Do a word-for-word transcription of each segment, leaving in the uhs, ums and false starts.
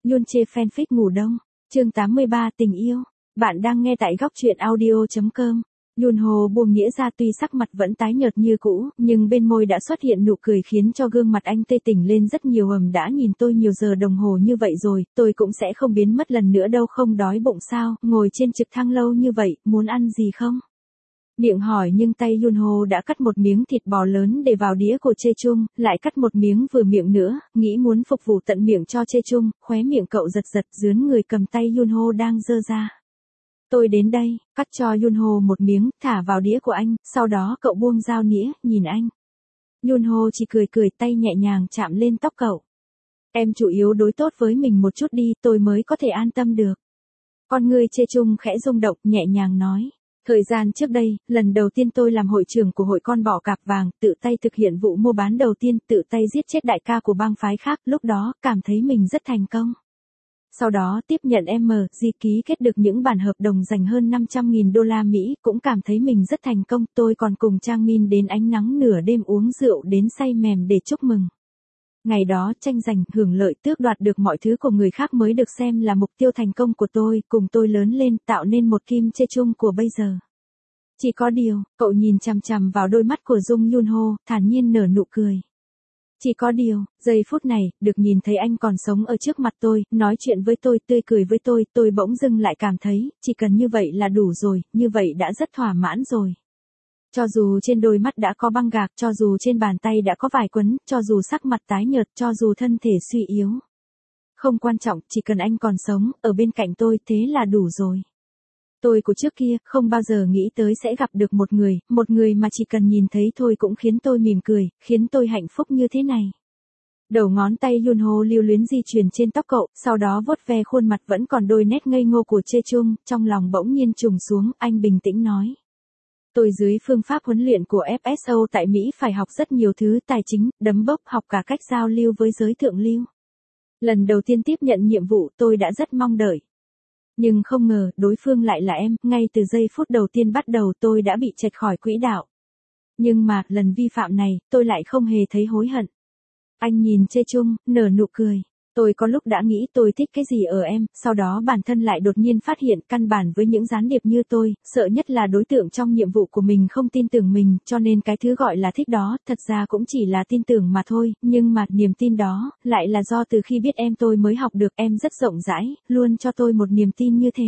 Yoon chê fanfic ngủ đông. Chương tám mươi ba tình yêu. Bạn đang nghe tại góc truyện audio chấm com. Yoon Ho buông nghĩa ra, tuy sắc mặt vẫn tái nhợt như cũ, nhưng bên môi đã xuất hiện nụ cười khiến cho gương mặt anh tê tỉnh lên rất nhiều. Ầm, đã nhìn tôi nhiều giờ đồng hồ như vậy rồi, tôi cũng sẽ không biến mất lần nữa đâu. Không đói bụng sao, ngồi trên trực thăng lâu như vậy, muốn ăn gì không? Miệng hỏi nhưng tay Yoon Ho đã cắt một miếng thịt bò lớn để vào đĩa của Chae Chung, lại cắt một miếng vừa miệng nữa, nghĩ muốn phục vụ tận miệng cho Chae Chung. Khóe miệng cậu giật giật, dướn người cầm tay Yoon Ho đang giơ ra. Tôi đến đây, cắt cho Yoon Ho một miếng, thả vào đĩa của anh, sau đó cậu buông dao nĩa, nhìn anh. Yoon Ho chỉ cười cười, tay nhẹ nhàng chạm lên tóc cậu. Em chủ yếu đối tốt với mình một chút đi, tôi mới có thể an tâm được. Con người Chae Chung khẽ rung động, nhẹ nhàng nói. Thời gian trước đây, lần đầu tiên tôi làm hội trưởng của hội con bò cạp vàng, tự tay thực hiện vụ mua bán đầu tiên, tự tay giết chết đại ca của bang phái khác, lúc đó, cảm thấy mình rất thành công. Sau đó tiếp nhận em giê ký kết được những bản hợp đồng dành hơn năm trăm nghìn đô la Mỹ, cũng cảm thấy mình rất thành công. Tôi còn cùng Trang Min đến ánh nắng nửa đêm uống rượu đến say mềm để chúc mừng. Ngày đó, tranh giành, hưởng lợi, tước đoạt được mọi thứ của người khác mới được xem là mục tiêu thành công của tôi, cùng tôi lớn lên, tạo nên một Kim Chae Chung của bây giờ. Chỉ có điều, cậu nhìn chằm chằm vào đôi mắt của Jung Yoon Ho, thản nhiên nở nụ cười. Chỉ có điều, giây phút này, được nhìn thấy anh còn sống ở trước mặt tôi, nói chuyện với tôi, tươi cười với tôi, tôi bỗng dưng lại cảm thấy, chỉ cần như vậy là đủ rồi, như vậy đã rất thỏa mãn rồi. Cho dù trên đôi mắt đã có băng gạc, cho dù trên bàn tay đã có vải quấn, cho dù sắc mặt tái nhợt, cho dù thân thể suy yếu. Không quan trọng, chỉ cần anh còn sống, ở bên cạnh tôi, thế là đủ rồi. Tôi của trước kia, không bao giờ nghĩ tới sẽ gặp được một người, một người mà chỉ cần nhìn thấy thôi cũng khiến tôi mỉm cười, khiến tôi hạnh phúc như thế này. Đầu ngón tay Yoon Ho lưu luyến di chuyển trên tóc cậu, sau đó vuốt ve khuôn mặt vẫn còn đôi nét ngây ngô của Chae Chung, trong lòng bỗng nhiên trùng xuống, anh bình tĩnh nói. Tôi dưới phương pháp huấn luyện của ép ét o tại Mỹ phải học rất nhiều thứ, tài chính, đấm bốc, học cả cách giao lưu với giới thượng lưu. Lần đầu tiên tiếp nhận nhiệm vụ tôi đã rất mong đợi. Nhưng không ngờ, đối phương lại là em, ngay từ giây phút đầu tiên bắt đầu tôi đã bị chệch khỏi quỹ đạo. Nhưng mà, lần vi phạm này, tôi lại không hề thấy hối hận. Anh nhìn Chae Chung, nở nụ cười. Tôi có lúc đã nghĩ tôi thích cái gì ở em, sau đó bản thân lại đột nhiên phát hiện căn bản với những gián điệp như tôi, sợ nhất là đối tượng trong nhiệm vụ của mình không tin tưởng mình, cho nên cái thứ gọi là thích đó, thật ra cũng chỉ là tin tưởng mà thôi, nhưng mà niềm tin đó, lại là do từ khi biết em tôi mới học được. Em rất rộng rãi, luôn cho tôi một niềm tin như thế.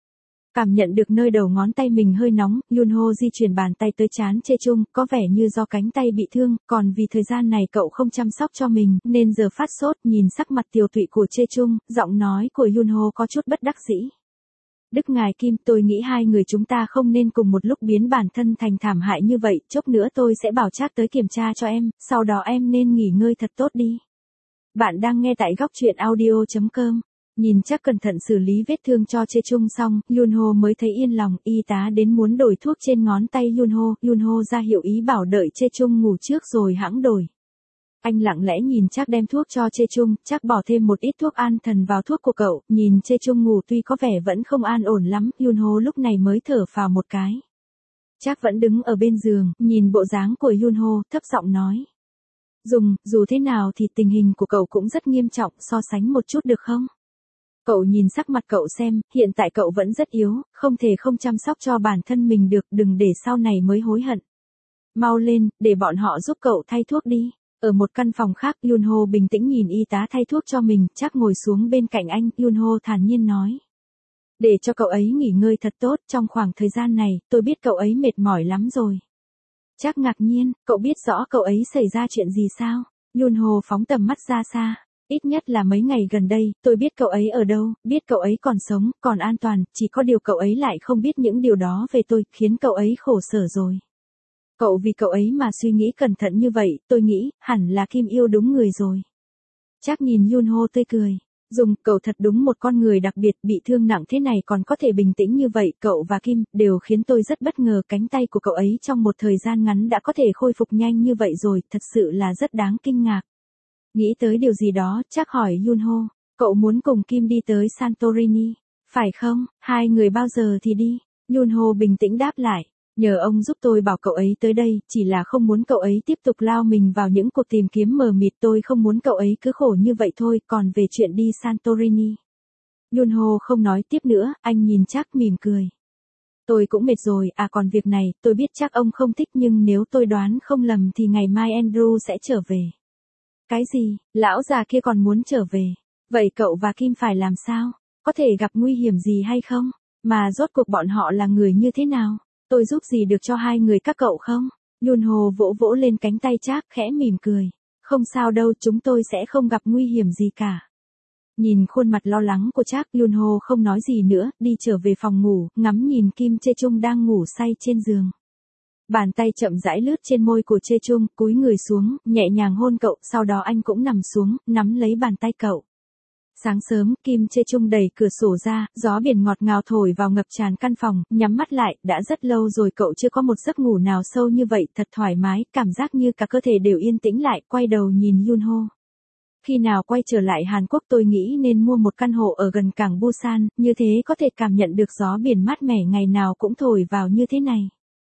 Cảm nhận được nơi đầu ngón tay mình hơi nóng, Yoon Ho di chuyển bàn tay tới trán Chae Chung, có vẻ như do cánh tay bị thương, còn vì thời gian này cậu không chăm sóc cho mình, nên giờ phát sốt. Nhìn sắc mặt tiều tụy của Chae Chung, giọng nói của Yoon Ho có chút bất đắc dĩ. Đức ngài Kim, tôi nghĩ hai người chúng ta không nên cùng một lúc biến bản thân thành thảm hại như vậy, chốc nữa tôi sẽ bảo Trác tới kiểm tra cho em, sau đó em nên nghỉ ngơi thật tốt đi. Bạn đang nghe tại góc truyện audio chấm com. Nhìn Trác cẩn thận xử lý vết thương cho Chae Chung xong, Yoon Ho mới thấy yên lòng. Y tá đến muốn đổi thuốc trên ngón tay Yoon Ho, Yoon Ho ra hiệu ý bảo đợi Chae Chung ngủ trước rồi hãng đổi. Anh lặng lẽ nhìn Trác đem thuốc cho Chae Chung, Trác bỏ thêm một ít thuốc an thần vào thuốc của cậu, nhìn Chae Chung ngủ tuy có vẻ vẫn không an ổn lắm, Yoon Ho lúc này mới thở phào một cái. Trác vẫn đứng ở bên giường, nhìn bộ dáng của Yoon Ho, thấp giọng nói. Dùng, dù thế nào thì tình hình của cậu cũng rất nghiêm trọng, so sánh một chút được không? Cậu nhìn sắc mặt cậu xem, hiện tại cậu vẫn rất yếu, không thể không chăm sóc cho bản thân mình được, đừng để sau này mới hối hận. Mau lên, để bọn họ giúp cậu thay thuốc đi. Ở một căn phòng khác, Yoon Ho bình tĩnh nhìn y tá thay thuốc cho mình, Trác ngồi xuống bên cạnh anh, Yoon Ho thản nhiên nói. Để cho cậu ấy nghỉ ngơi thật tốt, trong khoảng thời gian này, tôi biết cậu ấy mệt mỏi lắm rồi. Trác ngạc nhiên, cậu biết rõ cậu ấy xảy ra chuyện gì sao? Yoon Ho phóng tầm mắt ra xa. Ít nhất là mấy ngày gần đây, tôi biết cậu ấy ở đâu, biết cậu ấy còn sống, còn an toàn, chỉ có điều cậu ấy lại không biết những điều đó về tôi, khiến cậu ấy khổ sở rồi. Cậu vì cậu ấy mà suy nghĩ cẩn thận như vậy, tôi nghĩ, hẳn là Kim yêu đúng người rồi. Trác nhìn Yoon Ho tươi cười. Dùng, cậu thật đúng một con người đặc biệt, bị thương nặng thế này còn có thể bình tĩnh như vậy, cậu và Kim, đều khiến tôi rất bất ngờ. Cánh tay của cậu ấy trong một thời gian ngắn đã có thể khôi phục nhanh như vậy rồi, thật sự là rất đáng kinh ngạc. Nghĩ tới điều gì đó, Trác hỏi Yoon Ho, cậu muốn cùng Kim đi tới Santorini, phải không? Hai người bao giờ thì đi? Yoon Ho bình tĩnh đáp lại, Nhờ ông giúp tôi bảo cậu ấy tới đây, chỉ là không muốn cậu ấy tiếp tục lao mình vào những cuộc tìm kiếm mờ mịt, tôi không muốn cậu ấy cứ khổ như vậy thôi, còn về chuyện đi Santorini. Yunho không nói tiếp nữa, anh nhìn Trác mỉm cười. Tôi cũng mệt rồi, à còn việc này, tôi biết chắc ông không thích nhưng nếu tôi đoán không lầm thì ngày mai Andrew sẽ trở về. Cái gì, lão già kia còn muốn trở về? Vậy cậu và Kim phải làm sao? Có thể gặp nguy hiểm gì hay không? Mà rốt cuộc bọn họ là người như thế nào? Tôi giúp gì được cho hai người các cậu không? Yunho vỗ vỗ lên cánh tay Trác khẽ mỉm cười. Không sao đâu, chúng tôi sẽ không gặp nguy hiểm gì cả. Nhìn khuôn mặt lo lắng của Trác, Yunho không nói gì nữa, đi trở về phòng ngủ, ngắm nhìn Kim Chae Chung đang ngủ say trên giường. Bàn tay chậm rãi lướt trên môi của Chae Chung, cúi người xuống, nhẹ nhàng hôn cậu, sau đó anh cũng nằm xuống, nắm lấy bàn tay cậu. Sáng sớm, Kim Chae Chung đẩy cửa sổ ra, gió biển ngọt ngào thổi vào ngập tràn căn phòng, nhắm mắt lại, đã rất lâu rồi cậu chưa có một giấc ngủ nào sâu như vậy, thật thoải mái, cảm giác như cả cơ thể đều yên tĩnh lại, quay đầu nhìn Yunho. Khi nào quay trở lại Hàn Quốc tôi nghĩ nên mua một căn hộ ở gần cảng Busan, như thế có thể cảm nhận được gió biển mát mẻ ngày nào cũng thổi vào như thế này.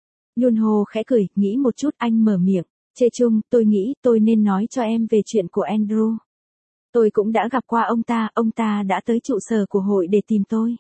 Yunho khẽ cười, nghĩ một chút anh mở miệng. Chae Chung, tôi nghĩ tôi nên nói cho em về chuyện của Andrew. Tôi cũng đã gặp qua ông ta, ông ta đã tới trụ sở của hội để tìm tôi.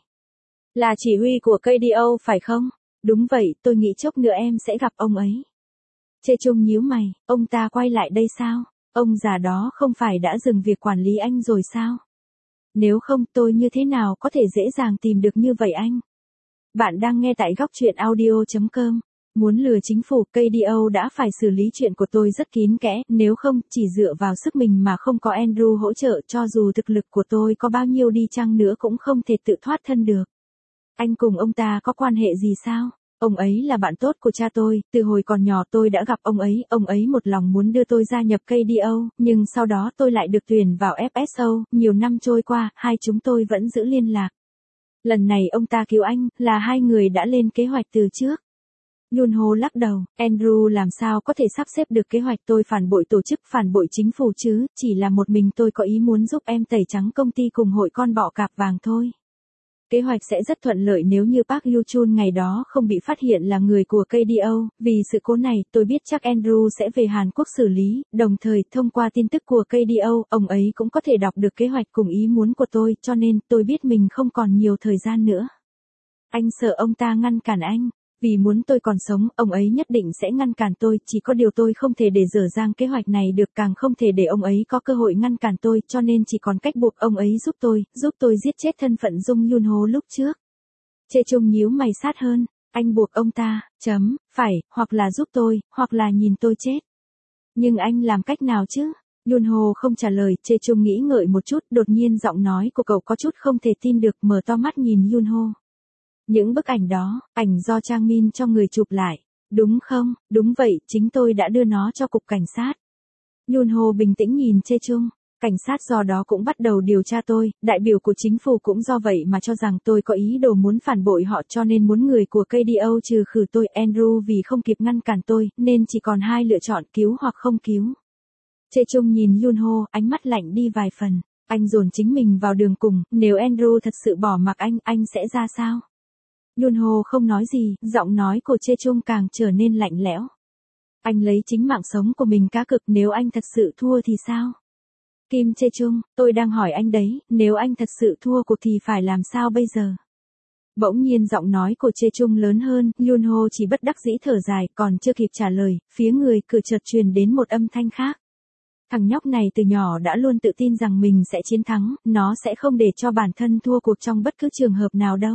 Là chỉ huy của ca đê o phải không? Đúng vậy, tôi nghĩ chốc nữa em sẽ gặp ông ấy. Chae Chung nhíu mày, ông ta quay lại đây sao? Ông già đó không phải đã dừng việc quản lý anh rồi sao? Nếu không tôi như thế nào có thể dễ dàng tìm được như vậy anh? Bạn đang nghe tại góc truyện audio chấm com. Muốn lừa chính phủ, ca đê o đã phải xử lý chuyện của tôi rất kín kẽ, nếu không, chỉ dựa vào sức mình mà không có Andrew hỗ trợ, cho dù thực lực của tôi có bao nhiêu đi chăng nữa cũng không thể tự thoát thân được. Anh cùng ông ta có quan hệ gì sao? Ông ấy là bạn tốt của cha tôi, từ hồi còn nhỏ tôi đã gặp ông ấy, ông ấy một lòng muốn đưa tôi gia nhập ca đê o, nhưng sau đó tôi lại được tuyển vào ép ét o, nhiều năm trôi qua, hai chúng tôi vẫn giữ liên lạc. Lần này ông ta cứu anh, là hai người đã lên kế hoạch từ trước. Yunho lắc đầu, Andrew làm sao có thể sắp xếp được kế hoạch, tôi phản bội tổ chức, phản bội chính phủ chứ, chỉ là một mình tôi có ý muốn giúp em tẩy trắng công ty cùng hội con bọ cạp vàng thôi. Kế hoạch sẽ rất thuận lợi nếu như Park Yoo-chun ngày đó không bị phát hiện là người của ca đê o, vì sự cố này, tôi biết chắc Andrew sẽ về Hàn Quốc xử lý, đồng thời, thông qua tin tức của ca đê o, ông ấy cũng có thể đọc được kế hoạch cùng ý muốn của tôi, cho nên, tôi biết mình không còn nhiều thời gian nữa. Anh sợ ông ta ngăn cản anh. Vì muốn tôi còn sống, ông ấy nhất định sẽ ngăn cản tôi, chỉ có điều tôi không thể để dở dang kế hoạch này được, càng không thể để ông ấy có cơ hội ngăn cản tôi, cho nên chỉ còn cách buộc ông ấy giúp tôi, giúp tôi giết chết thân phận Dung Yunho lúc trước. Chae Chung nhíu mày sát hơn, anh buộc ông ta, chấm, phải, hoặc là giúp tôi, hoặc là nhìn tôi chết. Nhưng anh làm cách nào chứ? Yunho không trả lời, Chae Chung nghĩ ngợi một chút, đột nhiên giọng nói của cậu có chút không thể tin được, mở to mắt nhìn Yunho. Những bức ảnh đó, ảnh do Trang Min cho người chụp lại. Đúng không? Đúng vậy, chính tôi đã đưa nó cho cục cảnh sát. Yunho bình tĩnh nhìn Chae Chung. Cảnh sát do đó cũng bắt đầu điều tra tôi, đại biểu của chính phủ cũng do vậy mà cho rằng tôi có ý đồ muốn phản bội họ, cho nên muốn người của ca đê o trừ khử tôi. Andrew vì không kịp ngăn cản tôi, nên chỉ còn hai lựa chọn, cứu hoặc không cứu. Chae Chung nhìn Yunho, ánh mắt lạnh đi vài phần. Anh dồn chính mình vào đường cùng, nếu Andrew thật sự bỏ mặc anh, anh sẽ ra sao? Yunho không nói gì, giọng nói của Chae Chung càng trở nên lạnh lẽo. Anh lấy chính mạng sống của mình cá cược, nếu anh thật sự thua thì sao? Kim Chae Chung, tôi đang hỏi anh đấy, nếu anh thật sự thua cuộc thì phải làm sao bây giờ? Bỗng nhiên giọng nói của Chae Chung lớn hơn, Yunho chỉ bất đắc dĩ thở dài, còn chưa kịp trả lời, phía người cửa chợt truyền đến một âm thanh khác. Thằng nhóc này từ nhỏ đã luôn tự tin rằng mình sẽ chiến thắng, nó sẽ không để cho bản thân thua cuộc trong bất cứ trường hợp nào đâu.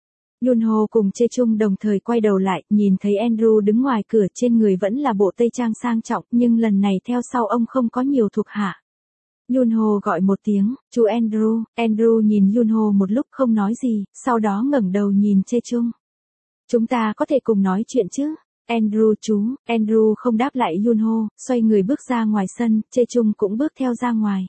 Yunho cùng Chae Chung đồng thời quay đầu lại, nhìn thấy Andrew đứng ngoài cửa, trên người vẫn là bộ tây trang sang trọng, nhưng lần này theo sau ông không có nhiều thuộc hạ. Yunho gọi một tiếng, chú Andrew. Andrew nhìn Yunho một lúc không nói gì, sau đó ngẩng đầu nhìn Chae Chung. Chúng ta có thể cùng nói chuyện chứ? Andrew chú, Andrew không đáp lại Yunho, xoay người bước ra ngoài sân, Chae Chung cũng bước theo ra ngoài.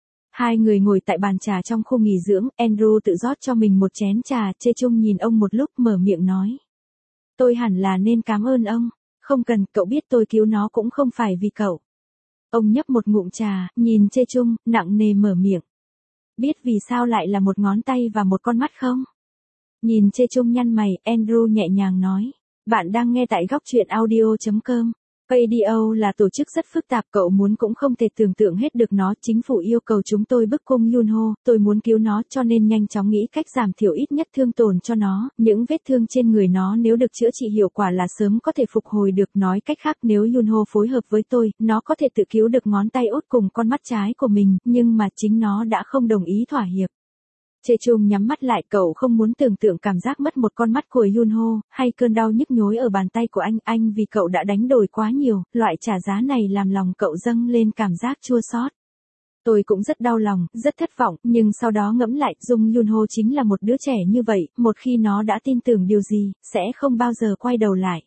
Hai người ngồi tại bàn trà trong khu nghỉ dưỡng, Andrew tự rót cho mình một chén trà, Chae Chung nhìn ông một lúc mở miệng nói. Tôi hẳn là nên cảm ơn ông, không cần, cậu biết tôi cứu nó cũng không phải vì cậu. Ông nhấp một ngụm trà, nhìn Chae Chung, nặng nề mở miệng. Biết vì sao lại là một ngón tay và một con mắt không? Nhìn Chae Chung nhăn mày, Andrew nhẹ nhàng nói. Bạn đang nghe tại góc truyện audio chấm com. Paydio là tổ chức rất phức tạp, cậu muốn cũng không thể tưởng tượng hết được nó. Chính phủ yêu cầu chúng tôi bức cung Yunho, tôi muốn cứu nó cho nên nhanh chóng nghĩ cách giảm thiểu ít nhất thương tổn cho nó. Những vết thương trên người nó nếu được chữa trị hiệu quả là sớm có thể phục hồi được. Nói cách khác, nếu Yunho phối hợp với tôi, nó có thể tự cứu được ngón tay út cùng con mắt trái của mình, nhưng mà chính nó đã không đồng ý thỏa hiệp. Chê Chung nhắm mắt lại, cậu không muốn tưởng tượng cảm giác mất một con mắt của Yunho, hay cơn đau nhức nhối ở bàn tay của anh, anh vì cậu đã đánh đổi quá nhiều, loại trả giá này làm lòng cậu dâng lên cảm giác chua xót. Tôi cũng rất đau lòng, rất thất vọng, nhưng sau đó ngẫm lại, Dung Yunho chính là một đứa trẻ như vậy, một khi nó đã tin tưởng điều gì, sẽ không bao giờ quay đầu lại.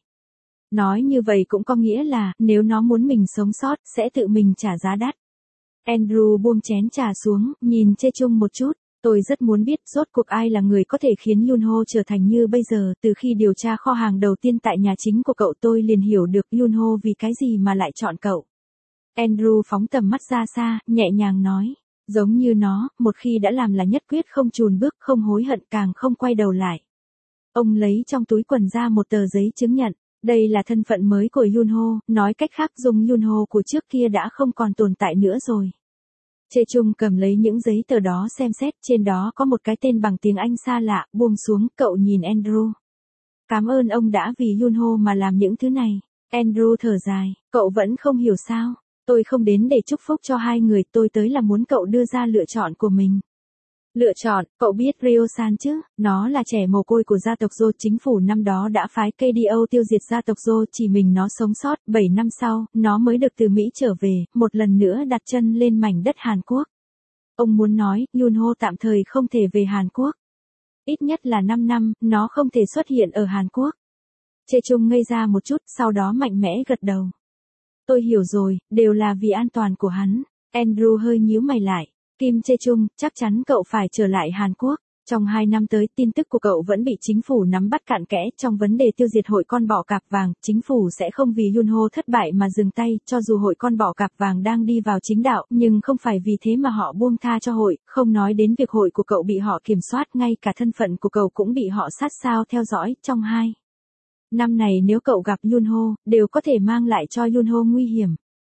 Nói như vậy cũng có nghĩa là, nếu nó muốn mình sống sót, sẽ tự mình trả giá đắt. Andrew buông chén trà xuống, nhìn Chê Chung một chút. Tôi rất muốn biết rốt cuộc ai là người có thể khiến Yunho trở thành như bây giờ. Từ khi điều tra kho hàng đầu tiên tại nhà chính của cậu, tôi liền hiểu được Yunho vì cái gì mà lại chọn cậu. Andrew phóng tầm mắt ra xa, nhẹ nhàng nói. Giống như nó, một khi đã làm là nhất quyết không chùn bước, không hối hận, càng không quay đầu lại. Ông lấy trong túi quần ra một tờ giấy chứng nhận. Đây là thân phận mới của Yunho, nói cách khác Dung Yunho của trước kia đã không còn tồn tại nữa rồi. Chê Chung cầm lấy những giấy tờ đó xem xét, trên đó có một cái tên bằng tiếng Anh xa lạ, buông xuống, cậu nhìn Andrew. Cảm ơn ông đã vì Yunho mà làm những thứ này. Andrew thở dài, cậu vẫn không hiểu sao. Tôi không đến để chúc phúc cho hai người, tôi tới là muốn cậu đưa ra lựa chọn của mình. Lựa chọn, cậu biết Ryo-san chứ, nó là trẻ mồ côi của gia tộc Joe, chính phủ năm đó đã phái ca đê o tiêu diệt gia tộc Joe, chỉ mình nó sống sót, bảy năm sau, nó mới được từ Mỹ trở về, một lần nữa đặt chân lên mảnh đất Hàn Quốc. Ông muốn nói, Yunho tạm thời không thể về Hàn Quốc. Ít nhất là năm năm, nó không thể xuất hiện ở Hàn Quốc. Chê Chung ngây ra một chút, sau đó mạnh mẽ gật đầu. Tôi hiểu rồi, đều là vì an toàn của hắn. Andrew hơi nhíu mày lại. Kim Chê Chung, chắc chắn cậu phải trở lại Hàn Quốc. Trong hai năm tới, tin tức của cậu vẫn bị chính phủ nắm bắt cặn kẽ. Trong vấn đề tiêu diệt hội con bọ cạp vàng, chính phủ sẽ không vì Yunho thất bại mà dừng tay. Cho dù hội con bọ cạp vàng đang đi vào chính đạo, nhưng không phải vì thế mà họ buông tha cho hội. Không nói đến việc hội của cậu bị họ kiểm soát, ngay cả thân phận của cậu cũng bị họ sát sao theo dõi. Trong hai năm này nếu cậu gặp Yunho, đều có thể mang lại cho Yunho nguy hiểm.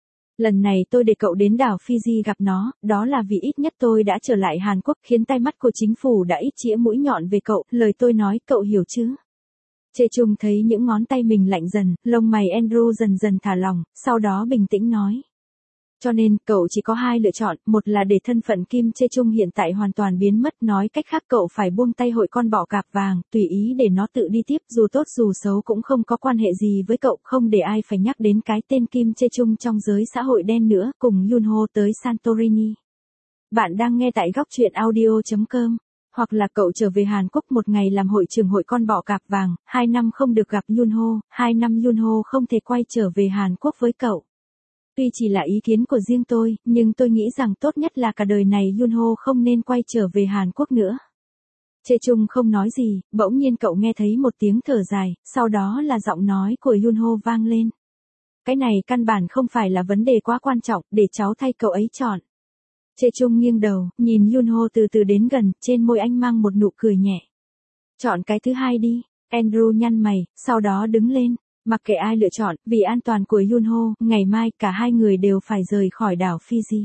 Lần này tôi để cậu đến đảo Fiji gặp nó, đó là vì ít nhất tôi đã trở lại Hàn Quốc, khiến tai mắt của chính phủ đã ít chĩa mũi nhọn về cậu, lời tôi nói cậu hiểu chứ. Chê Chung thấy những ngón tay mình lạnh dần, lông mày Andrew dần dần thả lỏng, sau đó bình tĩnh nói. Cho nên, cậu chỉ có hai lựa chọn, một là để thân phận Kim Chê Chung hiện tại hoàn toàn biến mất, nói cách khác cậu phải buông tay hội con bọ cạp vàng, tùy ý để nó tự đi tiếp, dù tốt dù xấu cũng không có quan hệ gì với cậu, không để ai phải nhắc đến cái tên Kim Chê Chung trong giới xã hội đen nữa, cùng Yunho tới Santorini. Bạn đang nghe tại góc truyện audio chấm com. Hoặc là cậu trở về Hàn Quốc một ngày làm hội trưởng hội con bọ cạp vàng, hai năm không được gặp Yunho, hai năm Yunho không thể quay trở về Hàn Quốc với cậu. Tuy chỉ là ý kiến của riêng tôi, nhưng tôi nghĩ rằng tốt nhất là cả đời này Yunho không nên quay trở về Hàn Quốc nữa. Chê Chung không nói gì, bỗng nhiên cậu nghe thấy một tiếng thở dài, sau đó là giọng nói của Yunho vang lên. Cái này căn bản không phải là vấn đề quá quan trọng, để cháu thay cậu ấy chọn. Chê Chung nghiêng đầu, nhìn Yunho từ từ đến gần, trên môi anh mang một nụ cười nhẹ. Chọn cái thứ hai đi. Andrew nhăn mày, sau đó đứng lên. Mặc kệ ai lựa chọn, vì an toàn của Yunho, ngày mai cả hai người đều phải rời khỏi đảo Fiji.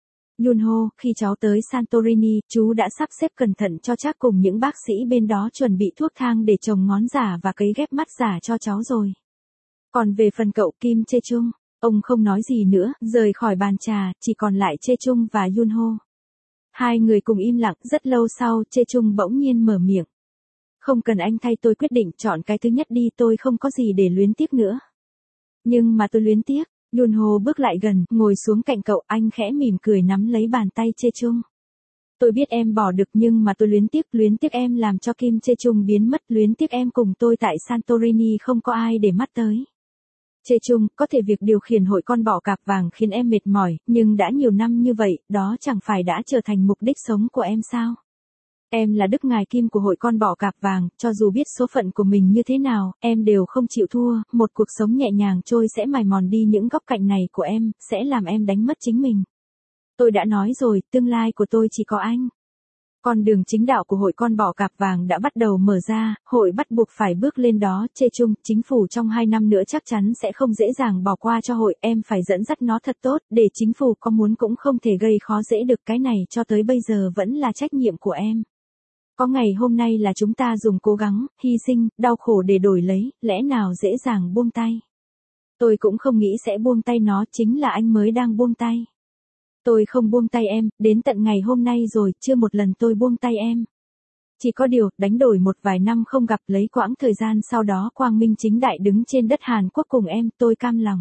Yunho, khi cháu tới Santorini, chú đã sắp xếp cẩn thận cho chắc cùng những bác sĩ bên đó chuẩn bị thuốc thang để trồng ngón giả và cấy ghép mắt giả cho cháu rồi. Còn về phần cậu Kim Chê Chung, ông không nói gì nữa, rời khỏi bàn trà, chỉ còn lại Chê Chung và Yunho. Hai người cùng im lặng, rất lâu sau, Chê Chung bỗng nhiên mở miệng. Không cần anh thay tôi quyết định, chọn cái thứ nhất đi, tôi không có gì để luyến tiếc nữa. Nhưng mà tôi luyến tiếc. Yunho bước lại gần, ngồi xuống cạnh cậu, anh khẽ mỉm cười nắm lấy bàn tay Chê Chung. Tôi biết em bỏ được nhưng mà tôi luyến tiếc, luyến tiếc em làm cho Kim Chê Chung biến mất, luyến tiếc em cùng tôi tại Santorini không có ai để mắt tới. Chê Chung, có thể việc điều khiển hội con bọ cạp vàng khiến em mệt mỏi, nhưng đã nhiều năm như vậy, đó chẳng phải đã trở thành mục đích sống của em sao? Em là đức ngài Kim của hội con bọ cạp vàng, cho dù biết số phận của mình như thế nào, em đều không chịu thua, một cuộc sống nhẹ nhàng trôi sẽ mài mòn đi những góc cạnh này của em, sẽ làm em đánh mất chính mình. Tôi đã nói rồi, tương lai của tôi chỉ có anh. Con đường chính đạo của hội con bò cạp vàng đã bắt đầu mở ra, hội bắt buộc phải bước lên đó, Chê Chung, chính phủ trong hai năm nữa chắc chắn sẽ không dễ dàng bỏ qua cho hội, em phải dẫn dắt nó thật tốt, để chính phủ có muốn cũng không thể gây khó dễ được, cái này cho tới bây giờ vẫn là trách nhiệm của em. Có ngày hôm nay là chúng ta dùng cố gắng, hy sinh, đau khổ để đổi lấy, lẽ nào dễ dàng buông tay. Tôi cũng không nghĩ sẽ buông tay nó, chính là anh mới đang buông tay. Tôi không buông tay em, đến tận ngày hôm nay rồi, chưa một lần tôi buông tay em. Chỉ có điều, đánh đổi một vài năm không gặp, lấy quãng thời gian sau đó quang minh chính đại đứng trên đất Hàn Quốc cùng em, tôi cam lòng.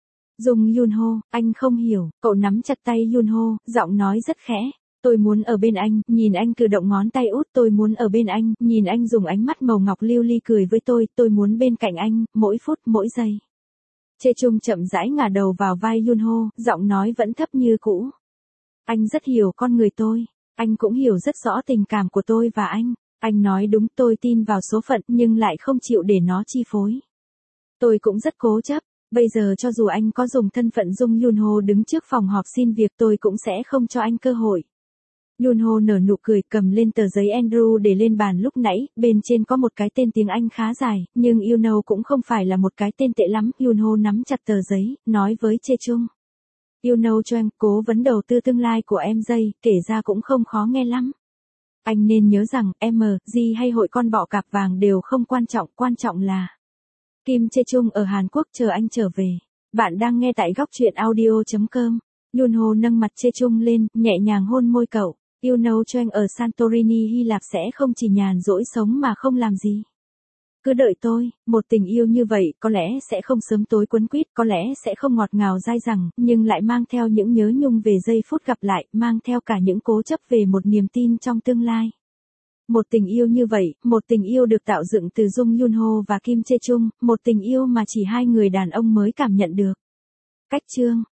Dung Yunho, anh không hiểu, cậu nắm chặt tay Yunho, giọng nói rất khẽ. Tôi muốn ở bên anh, nhìn anh cử động ngón tay út, tôi muốn ở bên anh, nhìn anh dùng ánh mắt màu ngọc lưu ly cười với tôi, tôi muốn bên cạnh anh, mỗi phút, mỗi giây. Chê Chung chậm rãi ngả đầu vào vai Yunho, giọng nói vẫn thấp như cũ. Anh rất hiểu con người tôi, anh cũng hiểu rất rõ tình cảm của tôi và anh. Anh nói đúng, tôi tin vào số phận nhưng lại không chịu để nó chi phối. Tôi cũng rất cố chấp, bây giờ cho dù anh có dùng thân phận Dung Yunho đứng trước phòng họp xin việc tôi cũng sẽ không cho anh cơ hội. Yunho nở nụ cười, cầm lên tờ giấy Andrew để lên bàn lúc nãy, bên trên có một cái tên tiếng Anh khá dài, nhưng you know cũng không phải là một cái tên tệ lắm. Yunho nắm chặt tờ giấy, nói với Chê Chung. You know cho em, cố vấn đầu tư tương lai của em dây, kể ra cũng không khó nghe lắm. Anh nên nhớ rằng, em, G hay hội con bọ cạp vàng đều không quan trọng, quan trọng là Kim Chê Chung ở Hàn Quốc chờ anh trở về. Bạn đang nghe tại góc truyện audio chấm com. Yunho nâng mặt Chê Chung lên, nhẹ nhàng hôn môi cậu. You know Choeng ở Santorini Hy Lạp sẽ không chỉ nhàn rỗi sống mà không làm gì. Cứ đợi tôi, một tình yêu như vậy có lẽ sẽ không sớm tối quấn quýt, có lẽ sẽ không ngọt ngào dai dẳng, nhưng lại mang theo những nhớ nhung về giây phút gặp lại, mang theo cả những cố chấp về một niềm tin trong tương lai. Một tình yêu như vậy, một tình yêu được tạo dựng từ Dung Yunho và Kim Chê Chung, một tình yêu mà chỉ hai người đàn ông mới cảm nhận được. Cách chương